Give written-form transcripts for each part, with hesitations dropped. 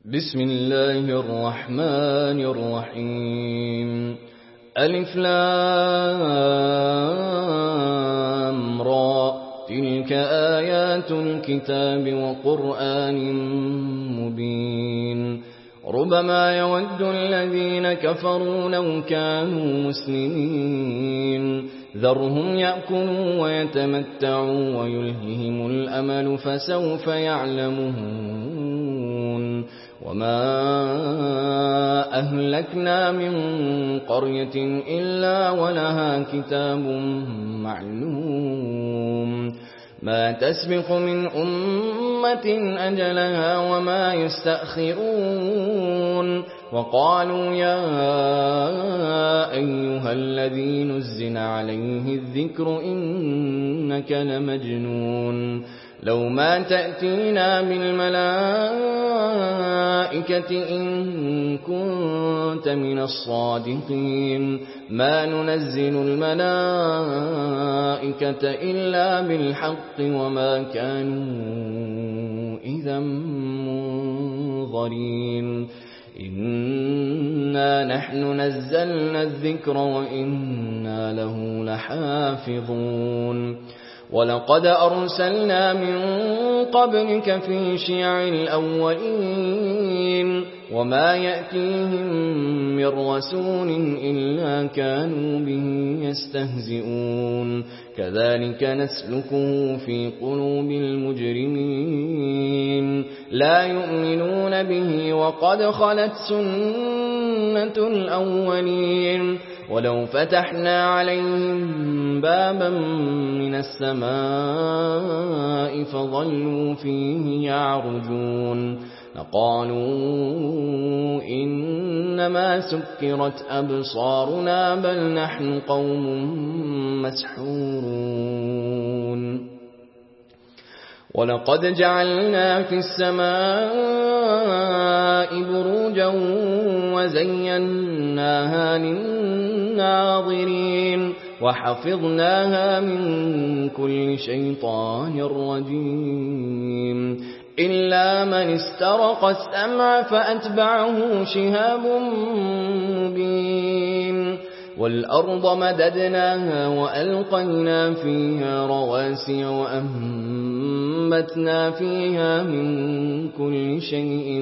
بسم الله الرحمن الرحيم ألف لام را تلك آيات الكتاب وقرآن مبين ربما يود الذين كفروا لو كانوا مسلمين ذرهم يأكلوا ويتمتعوا ويلههم الأمل فسوف يعلمون وما أهلكنا من قرية إلا ولها كتاب معلوم ما تسبق من أمة أجلها وما يستأخرون وقالوا يا أيها الذي نزل عليه الذكر إنك لمجنون لو ما تأتينا بالملائكة إن كنت من الصادقين ما ننزل الملائكة إلا بالحق وما كانوا إذا منظرين إنا نحن نزلنا الذكر وإنا له لحافظون ولقد أرسلنا من قبلك في شيع الأولين وما يأتيهم من رسول إلا كانوا به يستهزئون كذلك نسلكه في قلوب المجرمين لا يؤمنون به وقد خلت سنة الأولين ولو فتحنا عليهم بابا من السماء فظلوا فيه يعرجون لقالوا إنما سكرت أبصارنا بل نحن قوم مسحورون ولقد جعلنا في السماء بروجا وزيناها للناظرين وحفظناها من كل شيطان رجيم إلا من استرق السمع فأتبعه شهاب مبين والأرض مددناها وألقينا فيها رواسي وأنبتنا فيها من كل شيء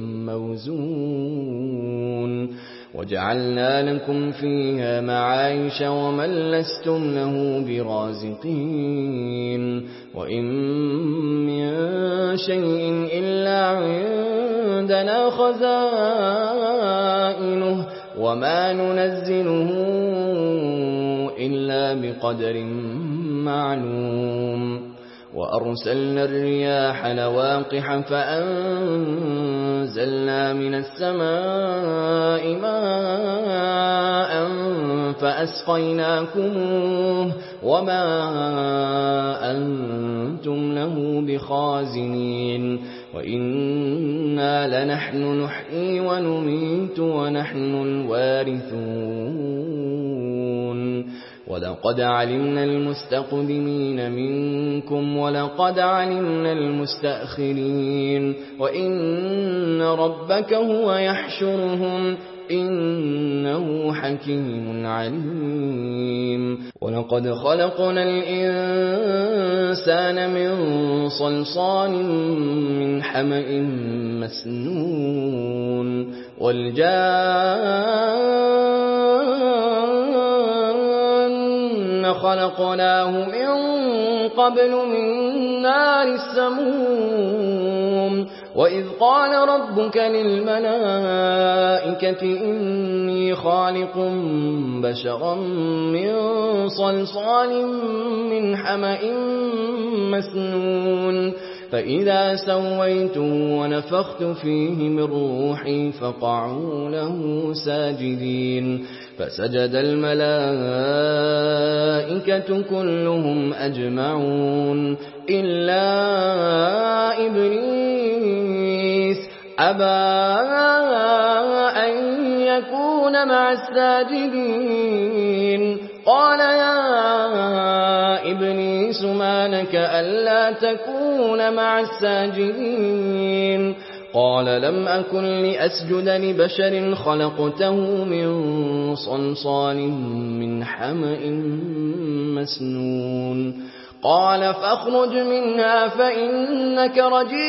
موزون وجعلنا لكم فيها معايش ومن لستم له برازقين وإن من شيء إلا عندنا خزائنه وما ننزله إلا بقدر معلوم وأرسلنا الرياح لواقح فأنزلنا من السماء ماء فأسقيناكموه وما أنتم له بخازنين وإنا لنحن نحيي ونميت ونحن الوارثون ولقد علمنا المستقدمين منكم ولقد علمنا المستأخرين وإن ربك هو يحشرهم إنه حكيم عليم ولقد خلقنا الإنسان من صلصال من حمأ مسنون والجان خلقناه من قبل من نار السموم وإذ قال ربك للملائكة إني خالق بشرا من صلصال من حمأ مسنون فإذا سويته ونفخت فيه من روحي فقعوا له ساجدين فسجد الملائكة كلهم أجمعون إلا إبليس أبى أن يكون مع الساجدين قال يا إبليس ما لك ألا تكون مع الساجدين قال لم أكن لأسجد لبشر خلقته من صلصال من حمأ مسنون قال فاخرج منها فإنك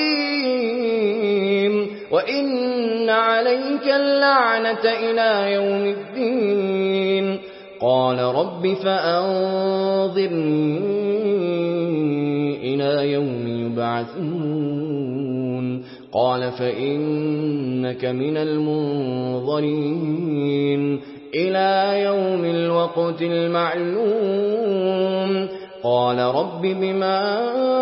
رجيم وإن عليك اللعنة إلى يوم الدين قال رب فأنظرني إلى يوم يبعثون قال فإنك من المنظرين إلى يوم الوقت المعلوم قال رب بما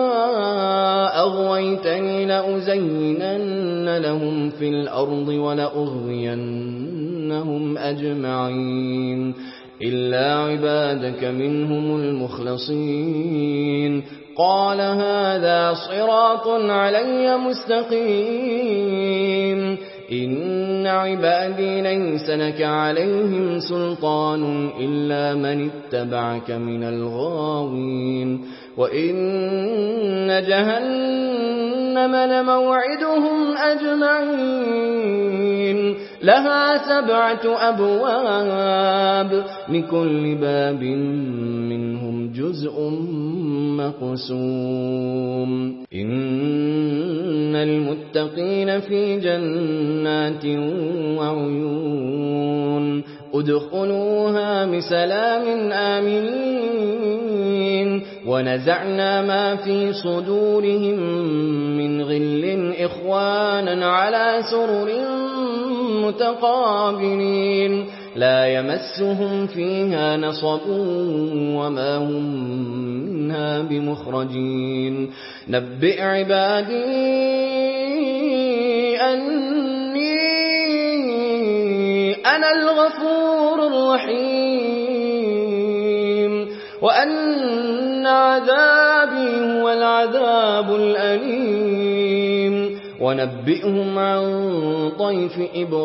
أغويتني لأزينن لهم في الأرض ولأغوينهم أجمعين إلا عبادك منهم المخلصين قال هذا صراط علي مستقيم إن عبادي ليس لك عليهم سلطان إلا من اتبعك من الغاوين وإن جهنم لموعدهم أجمعين لها 7 أبواب لكل باب منهم جزء مقسوم إن المتقين في جنات وعيون ادخلوها بسلام آمنين ونزعنا ما في صدورهم من غل إخوانا على سرر متقابلين لا يمسهم فيها نصب وما هم منها بمخرجين نبئ عبادي أني أنا الغفور الرحيم وأن عذابي هو العذاب الأليم ونبئهم عن ضيف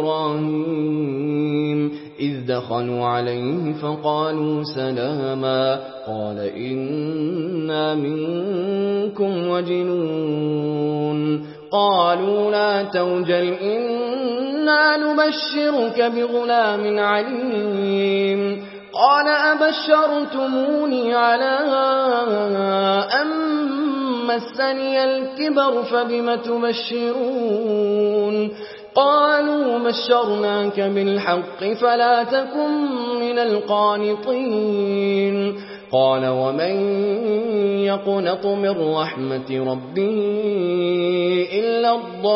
إبراهيم إذ دخلوا عليه فقالوا سلاما قال إنا منكم وجلون قالوا لا توجل إنا نبشرك بغلام عليم قال أبشرتموني على أن مسني الكبر فبم تبشرون قالوا بشرناك بالحق فلا تكن من القانطين قال ومن يقنط من رحمة ربه إلا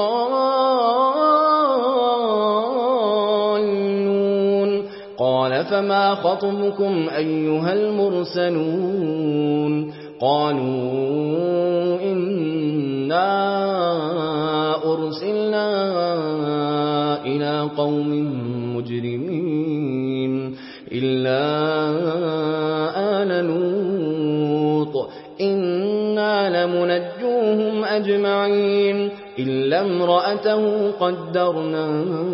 الضالون قال فما خطبكم أيها المرسلون قالوا إنا أرسلنا إلى قوم مجرمين إلا آل لوط إنا لمنجوهم أجمعين إلا امرأته قدرنا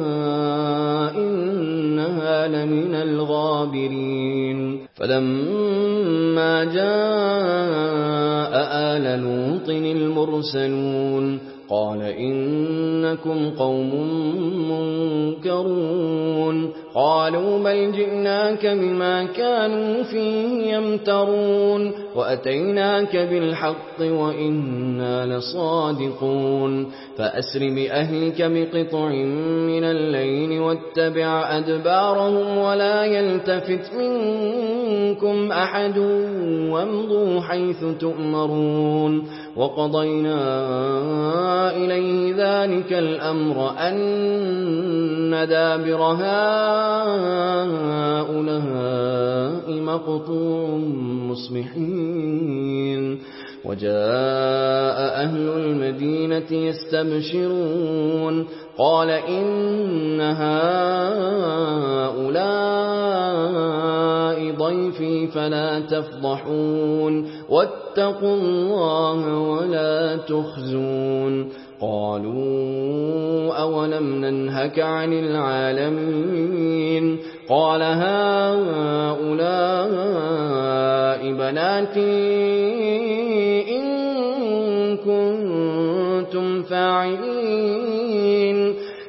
إنها لمن الغابرين فلما جاء آل لوط المرسلون قال إنكم قوم منكرون قالوا بل جئناك بما كانوا فيه يمترون وأتيناك بالحق وإنا لصادقون فأسر بأهلك بقطع من الليل واتبع أدبارهم ولا يلتفت منكم أحد وامضوا حيث تؤمرون وقضينا إليه ذلك الأمر أن دابر هؤلاء مقطوع مصبحين وجاء أهل المدينة يستبشرون قال إن هؤلاء ضيفي فلا تفضحون واتقوا الله ولا تخزون قالوا أولم ننهك عن العالمين قال هؤلاء بناتي إن كنتم فاعلين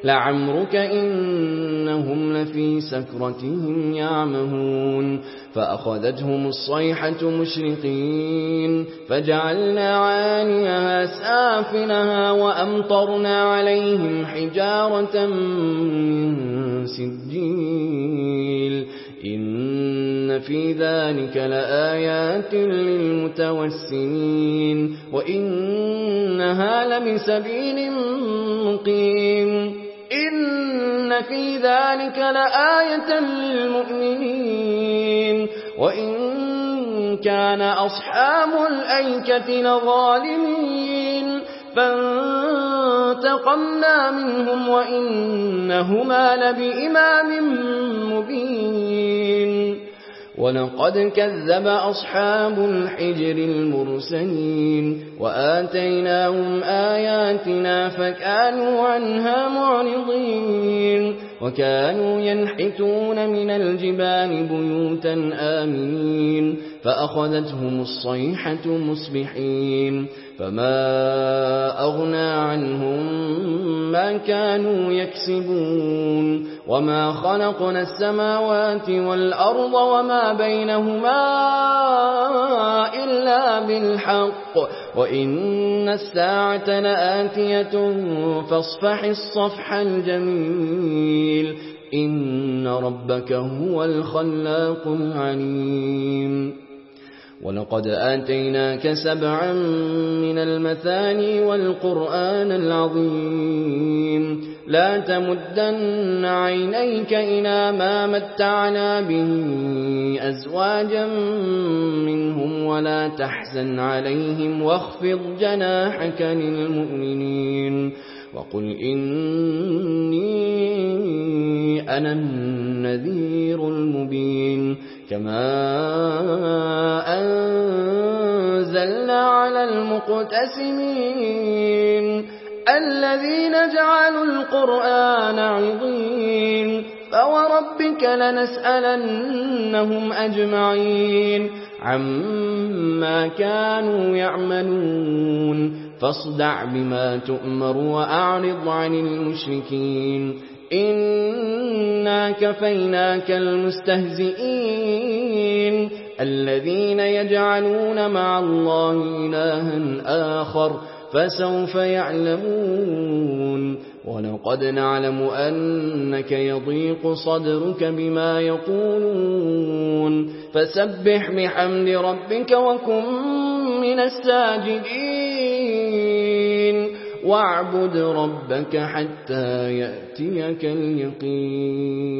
لعمرك إنهم لفي سكرتهم يعمهون فأخذتهم الصيحة مشرقين فجعلنا عاليها سافلها وأمطرنا عليهم حجارة من سجيل إن في ذلك لآيات للمتوسمين وإنها لبسبيل مقيم إن في ذلك لآية للمؤمنين وإن كان أصحاب الأيكة لظالمين فانتقمنا منهم وإنهما لبإمام مبين ولقد كذب أصحاب الحجر المرسلين وآتيناهم آياتنا فكانوا عنها معرضين وكانوا ينحتون من الجبال بيوتا آمنين فأخذتهم الصيحة مصبحين فما أغنى عنهم ما كانوا يكسبون وما خلقنا السماوات والأرض وما بينهما إلا بالحق وإن الساعة لآتية فاصفح الصفح الجميل إن ربك هو الخلاق العليم ولقد آتيناك 7 من المثاني والقرآن العظيم لا تمدن عينيك إلى ما متعنا به أزواجا منهم ولا تحزن عليهم واخفض جناحك للمؤمنين وقل إني أنا النذير المبين كما أنزلنا على المقتسمين الذين جعلوا القرآن عضين فوربك لنسألنهم أجمعين عما كانوا يعملون فاصدع بما تؤمر وأعرض عن المشركين إنا كفيناك المستهزئين الذين يجعلون مع الله إلها آخر فسوف يعلمون ولقد نعلم أنك يضيق صدرك بما يقولون فسبح بحمد ربك وكن من الساجدين واعبد ربك حتى يأتيك اليقين